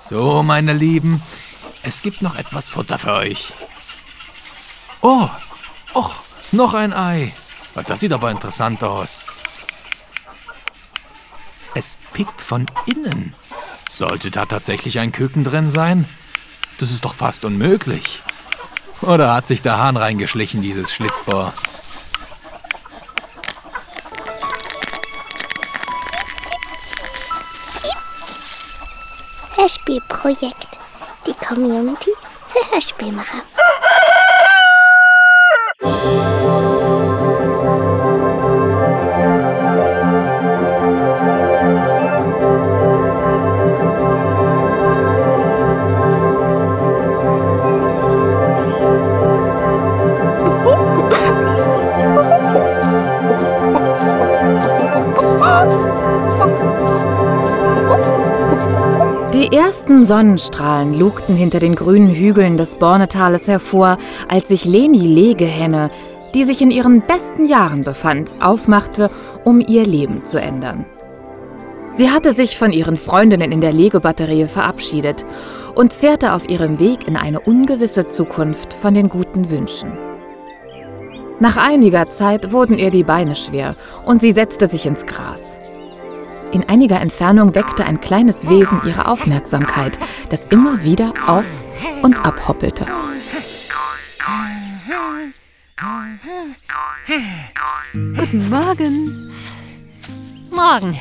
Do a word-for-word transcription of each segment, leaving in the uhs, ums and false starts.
So, meine Lieben, es gibt noch etwas Futter für euch. Oh, och, noch ein Ei. Das sieht aber interessant aus. Es pickt von innen. Sollte da tatsächlich ein Küken drin sein? Das ist doch fast unmöglich. Oder hat sich der Hahn reingeschlichen, dieses Schlitzohr? Hörspielprojekt. Die Community für Hörspielmacher. Die ersten Sonnenstrahlen lugten hinter den grünen Hügeln des Bornetales hervor, als sich Leni Legehenne, die sich in ihren besten Jahren befand, aufmachte, um ihr Leben zu ändern. Sie hatte sich von ihren Freundinnen in der Lego-Batterie verabschiedet und zehrte auf ihrem Weg in eine ungewisse Zukunft von den guten Wünschen. Nach einiger Zeit wurden ihr die Beine schwer und sie setzte sich ins Gras. In einiger Entfernung weckte ein kleines Wesen ihre Aufmerksamkeit, das immer wieder auf- und abhoppelte. Guten Morgen. Morgen.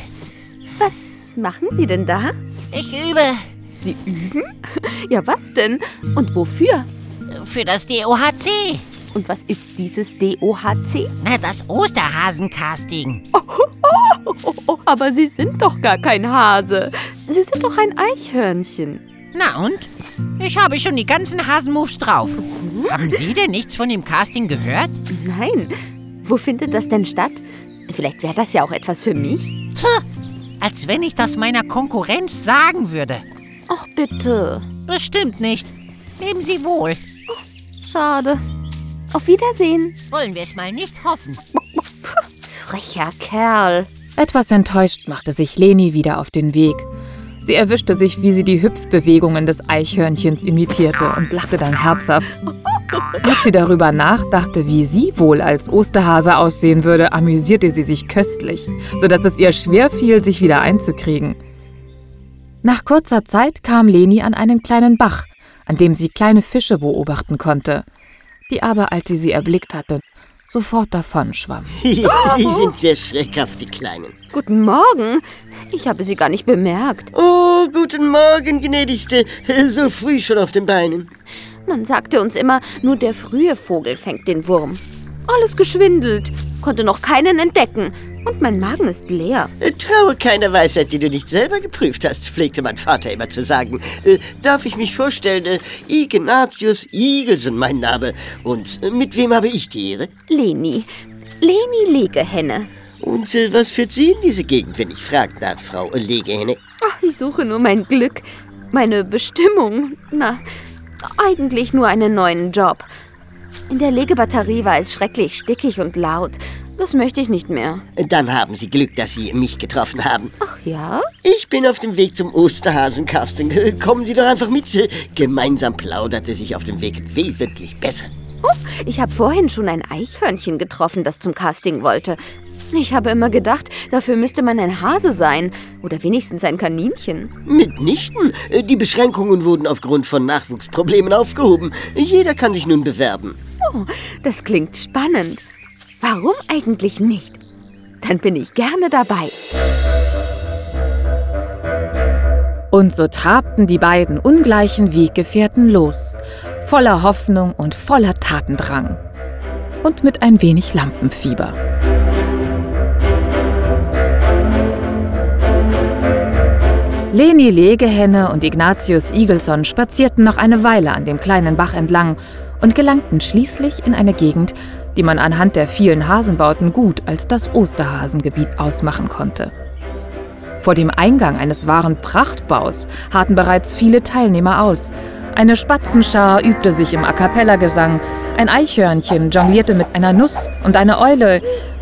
Was machen Sie denn da? Ich übe Sie üben? Ja, was denn? Und wofür? für das D O H C. Und was ist dieses D O H C? Na, das Osterhasen-Casting. Oh, oh, oh, oh, aber Sie sind doch gar kein Hase. Sie sind doch ein Eichhörnchen. Na und? Ich habe schon die ganzen Hasenmoves drauf. Mhm. Haben Sie denn nichts von dem Casting gehört? Nein. Wo findet das denn statt? Vielleicht wäre das ja auch etwas für mich. Tja, als wenn ich das meiner Konkurrenz sagen würde. Ach, bitte. Bestimmt nicht. Leben Sie wohl. Schade. Auf Wiedersehen. Wollen wir es mal nicht hoffen. Frecher Kerl. Etwas enttäuscht machte sich Leni wieder auf den Weg. Sie erwischte sich, wie sie die Hüpfbewegungen des Eichhörnchens imitierte und lachte dann herzhaft. Als sie darüber nachdachte, wie sie wohl als Osterhase aussehen würde, amüsierte sie sich köstlich, sodass es ihr schwer fiel, sich wieder einzukriegen. Nach kurzer Zeit kam Leni an einen kleinen Bach, an dem sie kleine Fische beobachten konnte, die aber, als sie sie erblickt hatte, sofort davonschwammen. Sie sind sehr schreckhaft, die Kleinen. Guten Morgen. Ich habe Sie gar nicht bemerkt. Oh, guten Morgen, gnädigste. So früh schon auf den Beinen. Man sagte uns immer, nur der frühe Vogel fängt den Wurm. Alles geschwindelt, konnte noch keinen entdecken. Und mein Magen ist leer. Traue keiner Weisheit, die du nicht selber geprüft hast, pflegte mein Vater immer zu sagen. Äh, darf ich mich vorstellen? Äh, Ignatius Igelsen, mein Name. Und äh, mit wem habe ich die Ehre? Leni. Leni Legehenne. Und äh, was führt Sie in diese Gegend, wenn ich fragen darf, Frau Legehenne? Ach, ich suche nur mein Glück. Meine Bestimmung. Na, eigentlich nur einen neuen Job. In der Legebatterie war es schrecklich stickig und laut. Das möchte ich nicht mehr. Dann haben Sie Glück, dass Sie mich getroffen haben. Ach ja? Ich bin auf dem Weg zum Osterhasen-Casting. Kommen Sie doch einfach mit. Gemeinsam plauderte sich auf dem Weg wesentlich besser. Oh, ich habe vorhin schon ein Eichhörnchen getroffen, das zum Casting wollte. Ich habe immer gedacht, dafür müsste man ein Hase sein. Oder wenigstens ein Kaninchen. Mitnichten. Die Beschränkungen wurden aufgrund von Nachwuchsproblemen aufgehoben. Jeder kann sich nun bewerben. Oh, das klingt spannend. Warum eigentlich nicht? Dann bin ich gerne dabei. Und so trabten die beiden ungleichen Weggefährten los, voller Hoffnung und voller Tatendrang. Und mit ein wenig Lampenfieber. Leni Legehenne und Ignatius Igelson spazierten noch eine Weile an dem kleinen Bach entlang und gelangten schließlich in eine Gegend, die man anhand der vielen Hasenbauten gut als das Osterhasengebiet ausmachen konnte. Vor dem Eingang eines wahren Prachtbaus harrten bereits viele Teilnehmer aus. Eine Spatzenschar übte sich im A-cappella-Gesang, ein Eichhörnchen jonglierte mit einer Nuss und eine Eule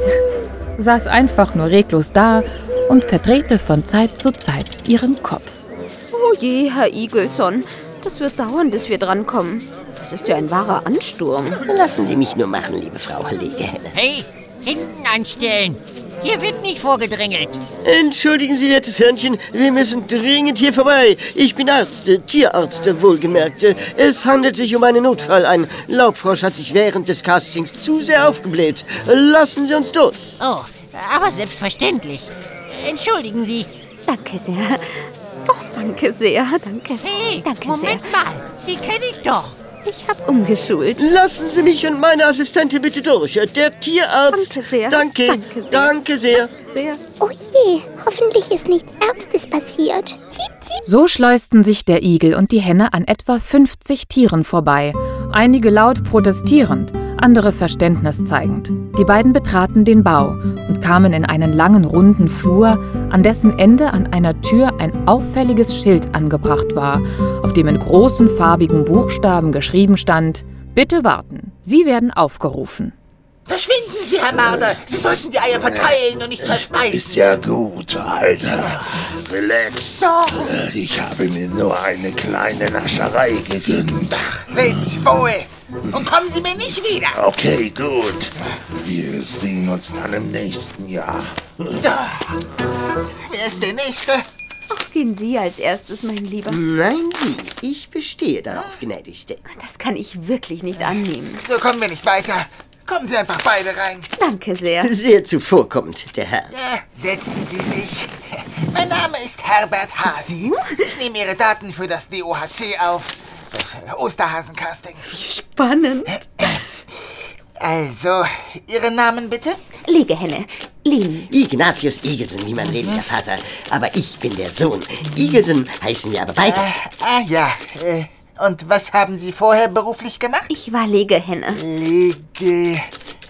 saß einfach nur reglos da und verdrehte von Zeit zu Zeit ihren Kopf. Oh je, Herr Igelson. Das wird dauern, bis wir drankommen. Das ist ja ein wahrer Ansturm. Lassen Sie mich nur machen, liebe Frau Legehenne. Hey, hinten anstellen. Hier wird nicht vorgedrängelt. Entschuldigen Sie, wertes Hörnchen, wir müssen dringend hier vorbei. Ich bin Arzt, äh, Tierarzt, äh, wohlgemerkt. Äh, Es handelt sich um einen Notfall. Ein Laubfrosch hat sich während des Castings zu sehr aufgebläht. Lassen Sie uns durch. Oh, aber selbstverständlich. Entschuldigen Sie. Danke sehr. Oh, danke sehr, danke. Hey, danke Moment sehr. mal. Sie kenne ich doch. Ich habe umgeschult. Lassen Sie mich und meine Assistentin bitte durch. Äh, Der Tierarzt. Danke sehr. Danke. Danke sehr. Danke sehr. Sehr. Oh je, hoffentlich ist nichts Ernstes passiert. Zip, zip. So schleusten sich der Igel und die Henne an etwa fünfzig Tieren vorbei. Einige laut protestierend, andere Verständnis zeigend. Die beiden betraten den Bau und kamen in einen langen, runden Flur, an dessen Ende an einer Tür ein auffälliges Schild angebracht war, auf dem in großen, farbigen Buchstaben geschrieben stand: Bitte warten, Sie werden aufgerufen. Verschwinden Sie, Herr Marder. Sie sollten die Eier verteilen und nicht verspeisen. Ist ja gut, Alter. Relax. Äh, Ich habe mir nur eine kleine Nascherei gegönnt. Leben Sie wohl. Und kommen Sie mir nicht wieder. Okay, gut. Wir sehen uns dann im nächsten Jahr. Wer ist der Nächste? Gehen Sie als erstes, mein Lieber. Nein, Sie. Ich bestehe darauf, gnädigste. Das kann ich wirklich nicht annehmen. So kommen wir nicht weiter. Kommen Sie einfach beide rein. Danke sehr. Sehr zuvorkommend, der Herr. Ja, setzen Sie sich. Mein Name ist Herbert Hasi. Ich nehme Ihre Daten für das D O H C auf. Das Osterhasen-Casting. Spannend. Also, Ihren Namen bitte? Legehenne. Leni. Ignatius Igelsen, wie mein lediger Vater. Aber ich bin der Sohn. Igelsen heißen wir aber beide. Äh, ah ja, äh, und was haben Sie vorher beruflich gemacht? Ich war Legehenne. Legehenne.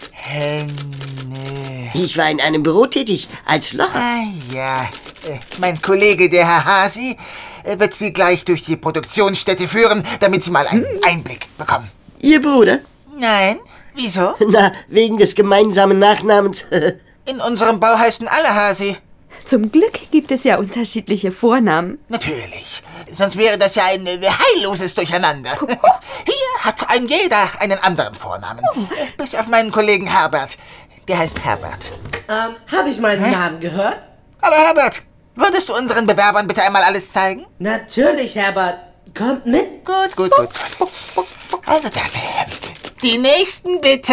Ich war in einem Büro tätig, als Locher. Ah ja, äh, mein Kollege, der Herr Hasi, äh, wird Sie gleich durch die Produktionsstätte führen, damit Sie mal einen Einblick bekommen. Ihr Bruder? Nein? Wieso? Na, wegen des gemeinsamen Nachnamens. In unserem Bau heißen alle Hasi. Zum Glück gibt es ja unterschiedliche Vornamen. Natürlich. Sonst wäre das ja ein äh, heilloses Durcheinander. Hier hat ein jeder einen anderen Vornamen. Äh, Bis auf meinen Kollegen Herbert. Der heißt Herbert. Ähm, habe ich meinen Namen gehört? Hallo Herbert. Würdest du unseren Bewerbern bitte einmal alles zeigen? Natürlich, Herbert. Kommt mit. Gut, gut, gut, gut. Also dann, äh, die nächsten bitte.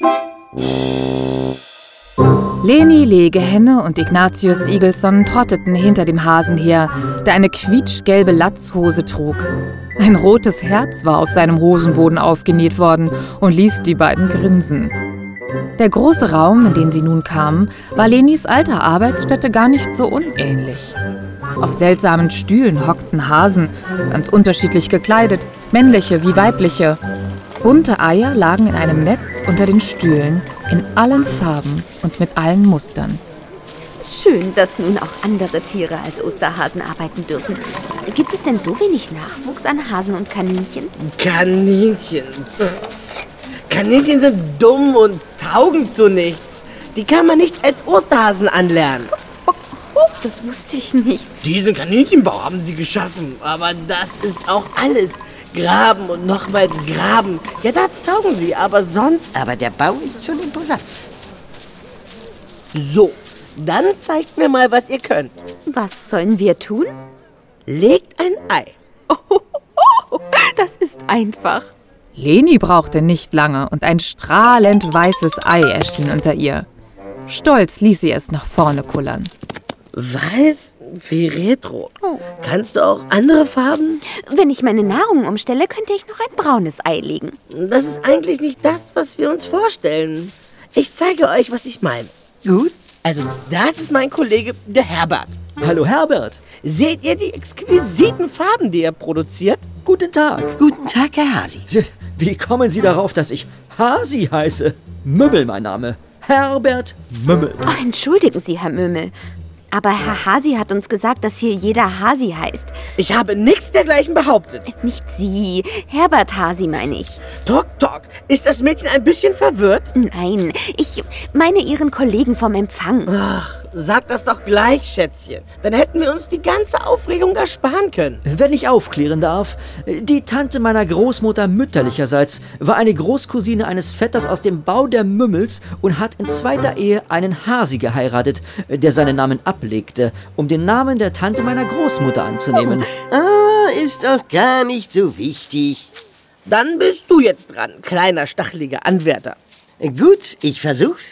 Leni Legehenne und Ignatius Igelson trotteten hinter dem Hasen her, der eine quietschgelbe Latzhose trug. Ein rotes Herz war auf seinem Hosenboden aufgenäht worden und ließ die beiden grinsen. Der große Raum, in den sie nun kamen, war Lenis alter Arbeitsstätte gar nicht so unähnlich. Auf seltsamen Stühlen hockten Hasen, ganz unterschiedlich gekleidet, männliche wie weibliche. Bunte Eier lagen in einem Netz unter den Stühlen, in allen Farben und mit allen Mustern. Schön, dass nun auch andere Tiere als Osterhasen arbeiten dürfen. Gibt es denn so wenig Nachwuchs an Hasen und Kaninchen? Kaninchen. Kaninchen sind dumm und taugen zu nichts. Die kann man nicht als Osterhasen anlernen. Oh, oh, das wusste ich nicht. Diesen Kaninchenbau haben sie geschaffen, aber das ist auch alles. Graben und nochmals graben. Ja, dazu taugen sie, aber sonst... Aber der Bau ist schon imposant. So, dann zeigt mir mal, was ihr könnt. Was sollen wir tun? Legt ein Ei. Oh, das ist einfach. Leni brauchte nicht lange und ein strahlend weißes Ei erschien unter ihr. Stolz ließ sie es nach vorne kullern. Weiß wie Retro. Oh. Kannst du auch andere Farben? Wenn ich meine Nahrung umstelle, könnte ich noch ein braunes Ei legen. Das ist eigentlich nicht das, was wir uns vorstellen. Ich zeige euch, was ich meine. Gut. Also, das ist mein Kollege, der Herbert. Hallo Herbert. Seht ihr die exquisiten Farben, die er produziert? Guten Tag. Guten Tag, Herr Hasi. Wie kommen Sie darauf, dass ich Hasi heiße? Mümmel mein Name. Herbert Mümmel. Oh, entschuldigen Sie, Herr Mümmel. Aber Herr Hasi hat uns gesagt, dass hier jeder Hasi heißt. Ich habe nichts dergleichen behauptet. Nicht Sie. Herbert Hasi meine ich. Tok, tok. Ist das Mädchen ein bisschen verwirrt? Nein, ich meine Ihren Kollegen vom Empfang. Ach, sag das doch gleich, Schätzchen. Dann hätten wir uns die ganze Aufregung ersparen können. Wenn ich aufklären darf, die Tante meiner Großmutter mütterlicherseits war eine Großcousine eines Vetters aus dem Bau der Mümmels und hat in zweiter Ehe einen Hasi geheiratet, der seinen Namen ablegte, um den Namen der Tante meiner Großmutter anzunehmen. Ah, ist doch gar nicht so wichtig. Dann bist du jetzt dran, kleiner stacheliger Anwärter. Gut, ich versuch's.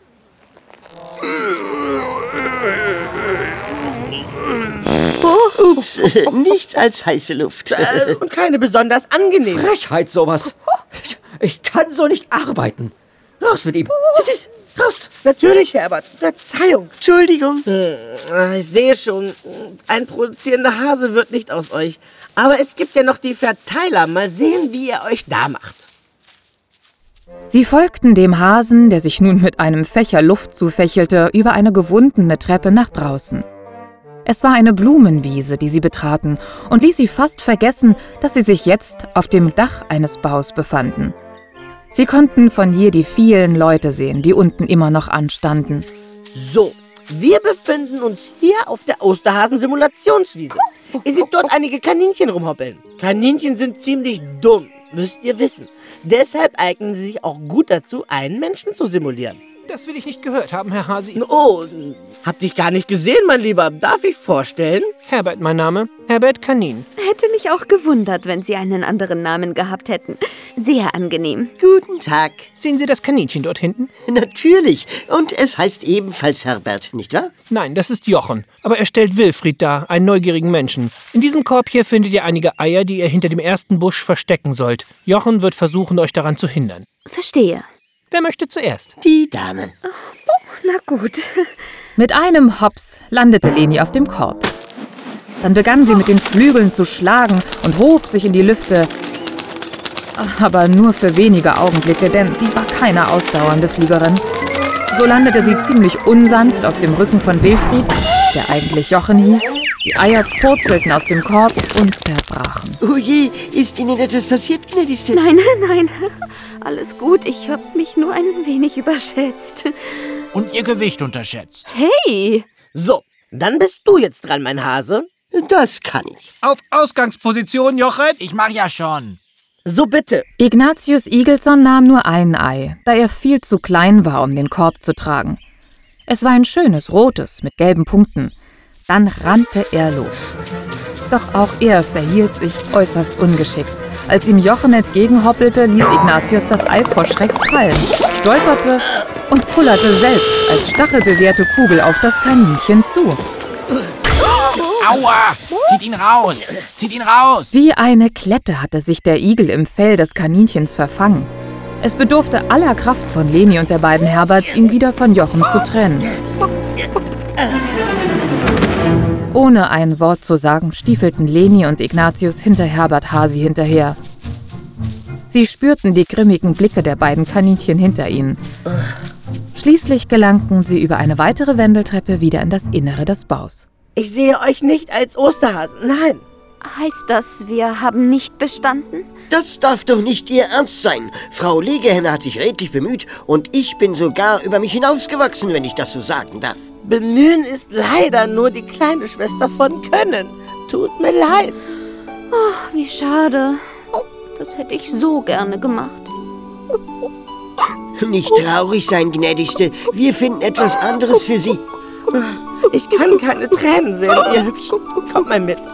Oh. Ups, nichts als heiße Luft. Äh, und keine besonders angenehme. Frechheit, sowas. Ich, ich kann so nicht arbeiten. Raus mit ihm. Raus. Natürlich, Herbert. Verzeihung. Entschuldigung. Hm, ich sehe schon, ein produzierender Hase wird nicht aus euch. Aber es gibt ja noch die Verteiler. Mal sehen, wie ihr euch da macht. Sie folgten dem Hasen, der sich nun mit einem Fächer Luft zufächelte, über eine gewundene Treppe nach draußen. Es war eine Blumenwiese, die sie betraten, und ließ sie fast vergessen, dass sie sich jetzt auf dem Dach eines Baus befanden. Sie konnten von hier die vielen Leute sehen, die unten immer noch anstanden. So, wir befinden uns hier auf der Osterhasen-Simulationswiese. Ihr seht dort einige Kaninchen rumhoppeln. Kaninchen sind ziemlich dumm, müsst ihr wissen. Deshalb eignen sie sich auch gut dazu, einen Menschen zu simulieren. Das will ich nicht gehört haben, Herr Hasi. Oh, hab dich gar nicht gesehen, mein Lieber. Darf ich vorstellen? Herbert, mein Name. Herbert Kanin. Hätte mich auch gewundert, wenn Sie einen anderen Namen gehabt hätten. Sehr angenehm. Guten Tag. Sehen Sie das Kaninchen dort hinten? Natürlich. Und es heißt ebenfalls Herbert, nicht wahr? Nein, das ist Jochen. Aber er stellt Wilfried dar, einen neugierigen Menschen. In diesem Korb hier findet ihr einige Eier, die ihr hinter dem ersten Busch verstecken sollt. Jochen wird versuchen, euch daran zu hindern. Verstehe. Wer möchte zuerst? Die Dame. Oh, na gut. Mit einem Hops landete Leni auf dem Korb. Dann begann sie mit den Flügeln zu schlagen und hob sich in die Lüfte. Aber nur für wenige Augenblicke, denn sie war keine ausdauernde Fliegerin. So landete sie ziemlich unsanft auf dem Rücken von Wilfried, der eigentlich Jochen hieß. Die Eier purzelten aus dem Korb und zerbrachen. Oh je, ist Ihnen etwas passiert, gnädigste? Nein, nein, alles gut. Ich habe mich nur ein wenig überschätzt. Und Ihr Gewicht unterschätzt. Hey! So, dann bist du jetzt dran, mein Hase. Das kann ich. Auf Ausgangsposition, Jochen. Ich mach ja schon. So bitte. Ignatius Igelsson nahm nur ein Ei, da er viel zu klein war, um den Korb zu tragen. Es war ein schönes, rotes, mit gelben Punkten. Dann rannte er los. Doch auch er verhielt sich äußerst ungeschickt. Als ihm Jochen entgegenhoppelte, ließ Ignatius das Ei vor Schreck fallen, stolperte und kullerte selbst als stachelbewehrte Kugel auf das Kaninchen zu. Aua! Zieht ihn raus! Zieht ihn raus! Wie eine Klette hatte sich der Igel im Fell des Kaninchens verfangen. Es bedurfte aller Kraft von Leni und der beiden Herberts, ihn wieder von Jochen zu trennen. Ohne ein Wort zu sagen, stiefelten Leni und Ignatius hinter Herbert Hasi hinterher. Sie spürten die grimmigen Blicke der beiden Kaninchen hinter ihnen. Schließlich gelangten sie über eine weitere Wendeltreppe wieder in das Innere des Baus. Ich sehe euch nicht als Osterhasen, nein. Heißt das, wir haben nicht bestanden? Das darf doch nicht Ihr Ernst sein. Frau Legehenne hat sich redlich bemüht und ich bin sogar über mich hinausgewachsen, wenn ich das so sagen darf. Bemühen ist leider nur die kleine Schwester von Können. Tut mir leid. Oh, wie schade. Das hätte ich so gerne gemacht. Nicht traurig sein, gnädigste. Wir finden etwas anderes für Sie. Ich kann keine Tränen sehen, ihr Hübschen. Kommt mal mit.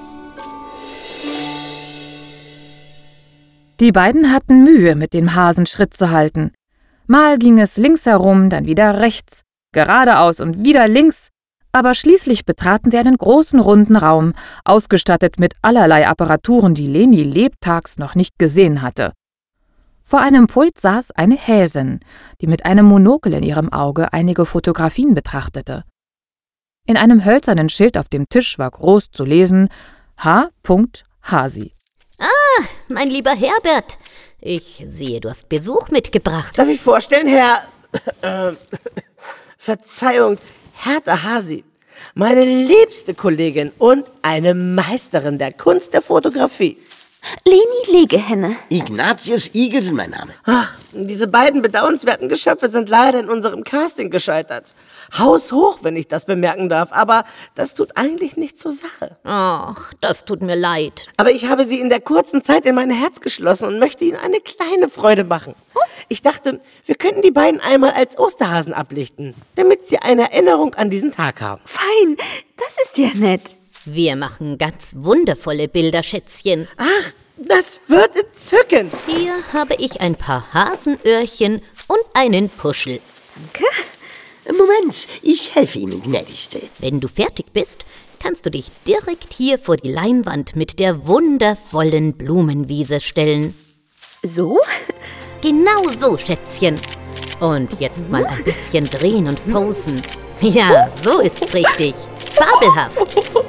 Die beiden hatten Mühe, mit dem Hasen Schritt zu halten. Mal ging es links herum, dann wieder rechts, geradeaus und wieder links, aber schließlich betraten sie einen großen runden Raum, ausgestattet mit allerlei Apparaturen, die Leni lebtags noch nicht gesehen hatte. Vor einem Pult saß eine Häsin, die mit einem Monokel in ihrem Auge einige Fotografien betrachtete. In einem hölzernen Schild auf dem Tisch war groß zu lesen H. Hasi. Ah, mein lieber Herbert. Ich sehe, du hast Besuch mitgebracht. Darf ich vorstellen, Herr... Äh, Verzeihung, Hertha Hasi. Meine liebste Kollegin und eine Meisterin der Kunst der Fotografie. Leni Legehenne. Ignatius Igelsson, mein Name. Ach, diese beiden bedauernswerten Geschöpfe sind leider in unserem Casting gescheitert. Haushoch, wenn ich das bemerken darf, aber das tut eigentlich nichts zur Sache. Ach, das tut mir leid. Aber ich habe sie in der kurzen Zeit in mein Herz geschlossen und möchte ihnen eine kleine Freude machen. Ich dachte, wir könnten die beiden einmal als Osterhasen ablichten, damit sie eine Erinnerung an diesen Tag haben. Fein, das ist ja nett. Wir machen ganz wundervolle Bilder, Schätzchen. Ach, das wird entzückend. Hier habe ich ein paar Hasenöhrchen und einen Puschel. Danke. Moment, ich helfe Ihnen, gnädigste. Wenn du fertig bist, kannst du dich direkt hier vor die Leinwand mit der wundervollen Blumenwiese stellen. So? Genau so, Schätzchen. Und jetzt mal ein bisschen drehen und posen. Ja, so ist's richtig. Fabelhaft.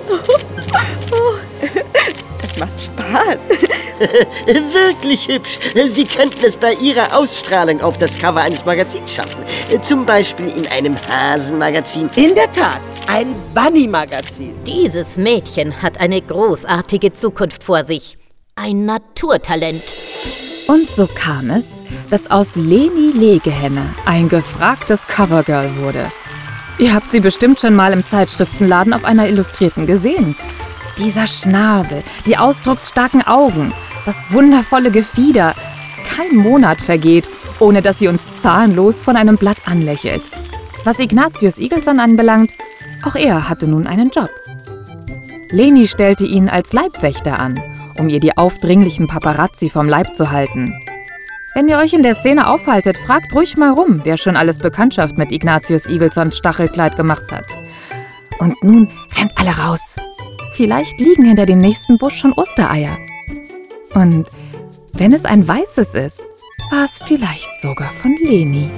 Das macht Spaß. Wirklich hübsch. Sie könnten es bei Ihrer Ausstrahlung auf das Cover eines Magazins schaffen. Zum Beispiel in einem Hasenmagazin. In der Tat, ein Bunny-Magazin. Dieses Mädchen hat eine großartige Zukunft vor sich. Ein Naturtalent. Und so kam es, dass aus Leni Legehenne ein gefragtes Covergirl wurde. Ihr habt sie bestimmt schon mal im Zeitschriftenladen auf einer Illustrierten gesehen. Dieser Schnabel, die ausdrucksstarken Augen, das wundervolle Gefieder. Kein Monat vergeht, ohne dass sie uns zahlenlos von einem Blatt anlächelt. Was Ignatius Eagleson anbelangt, auch er hatte nun einen Job. Leni stellte ihn als Leibwächter an, um ihr die aufdringlichen Paparazzi vom Leib zu halten. Wenn ihr euch in der Szene aufhaltet, fragt ruhig mal rum, wer schon alles Bekanntschaft mit Ignatius Eaglesons Stachelkleid gemacht hat. Und nun rennt alle raus. Vielleicht liegen hinter dem nächsten Busch schon Ostereier. Und wenn es ein weißes ist, war es vielleicht sogar von Leni.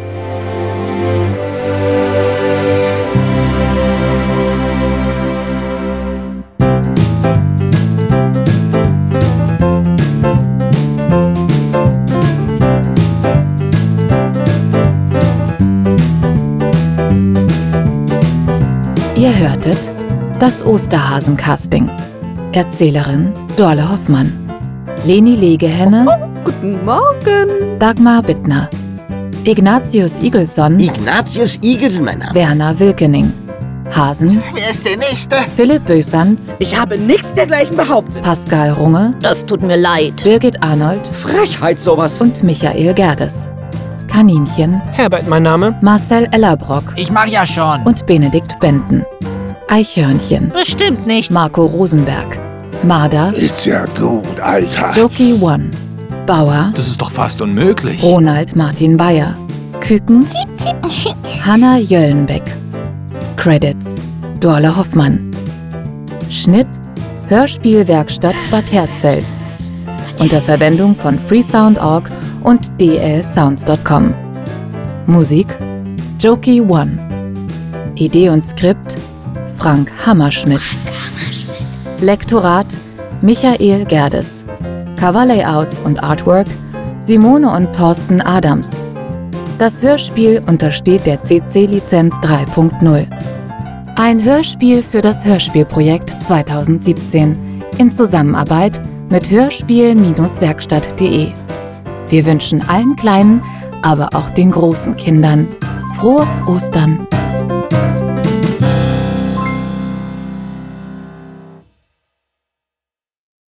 Ihr hörtet das Osterhasen-Casting. Erzählerin Dorle Hoffmann. Leni Legehenne. Oh, guten Morgen. Dagmar Bittner. Ignatius Eagleson. Ignatius Eagleson, mein Name. Werner Wilkening. Hasen. Wer ist der Nächste? Philipp Bösand. Ich habe nichts dergleichen behauptet. Pascal Runge. Das tut mir leid. Birgit Arnold. Frechheit sowas. Und Michael Gerdes. Kaninchen. Herbert, mein Name. Marcel Ellerbrock. Ich mach ja schon. Und Benedikt Benten. Eichhörnchen. Bestimmt nicht. Marco Rosenberg. Marder. Ist ja gut, Alter. Jockey One. Bauer. Das ist doch fast unmöglich. Ronald Martin Bayer. Küken. Hanna Jöllenbeck. Credits. Dorle Hoffmann. Schnitt. Hörspielwerkstatt Bad Hersfeld. Unter Verwendung von freesound punkt org und d l sounds punkt com. Musik. Jockey One. Idee und Skript. Frank Hammerschmidt. Lektorat Michael Gerdes. Coverlayouts und Artwork Simone und Thorsten Adams. Das Hörspiel untersteht der C C-Lizenz drei punkt null. Ein Hörspiel für das Hörspielprojekt zweitausendsiebzehn in Zusammenarbeit mit hörspiel Werkstatt punkt de. Wir wünschen allen kleinen, aber auch den großen Kindern frohe Ostern.